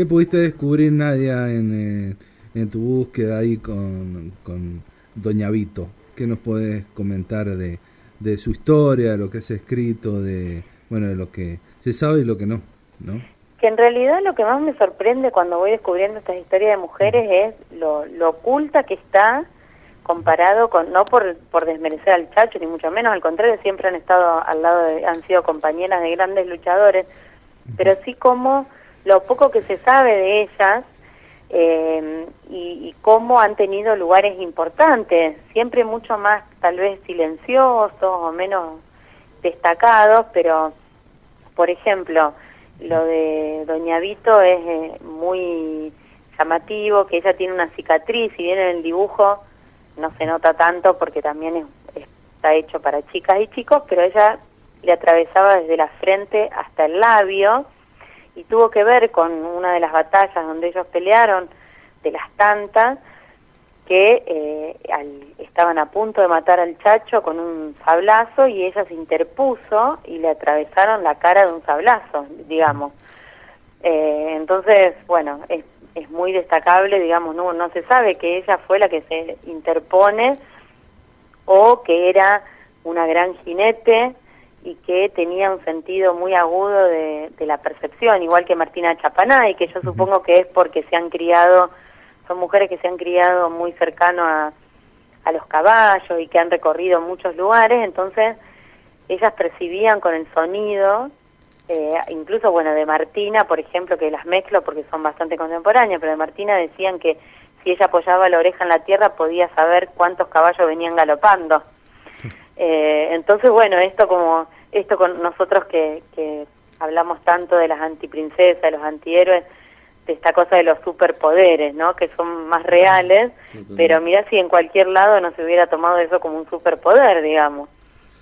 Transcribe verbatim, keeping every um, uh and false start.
¿Qué pudiste descubrir, Nadia, en, eh, en tu búsqueda ahí con, con Doña Vito? ¿Qué nos podés comentar de, de su historia, de lo que se ha escrito, de, bueno, de lo que se sabe y lo que no, ¿no? Que en realidad lo que más me sorprende cuando voy descubriendo estas historias de mujeres es lo, lo oculta que está comparado con, no por, por desmerecer al Chacho, ni mucho menos, al contrario, siempre han estado al lado de, han sido compañeras de grandes luchadores, pero sí como lo poco que se sabe de ellas eh, y, y cómo han tenido lugares importantes, siempre mucho más tal vez silenciosos o menos destacados, pero por ejemplo, lo de Doña Vito es eh, muy llamativo, que ella tiene una cicatriz, si bien en el dibujo no se nota tanto porque también es, está hecho para chicas y chicos, pero ella le atravesaba desde la frente hasta el labio y tuvo que ver con una de las batallas donde ellos pelearon, de las tantas, que eh, al, estaban a punto de matar al Chacho con un sablazo y ella se interpuso y le atravesaron la cara de un sablazo, digamos. Eh, entonces, bueno, es, es muy destacable, digamos, no, no se sabe que ella fue la que se interpone o que era una gran jinete y que tenía un sentido muy agudo de, de la percepción, igual que Martina Chapanay, que yo supongo que es porque se han criado, son mujeres que se han criado muy cercano a, a los caballos y que han recorrido muchos lugares, entonces ellas percibían con el sonido, eh, incluso, bueno, de Martina, por ejemplo, que las mezclo porque son bastante contemporáneas, pero de Martina decían que si ella apoyaba la oreja en la tierra podía saber cuántos caballos venían galopando. Eh, entonces, bueno, esto como esto con nosotros que, que hablamos tanto de las antiprincesas, de los antihéroes, de esta cosa de los superpoderes, ¿no? Que son más reales, pero mirá si en cualquier lado no se hubiera tomado eso como un superpoder, digamos.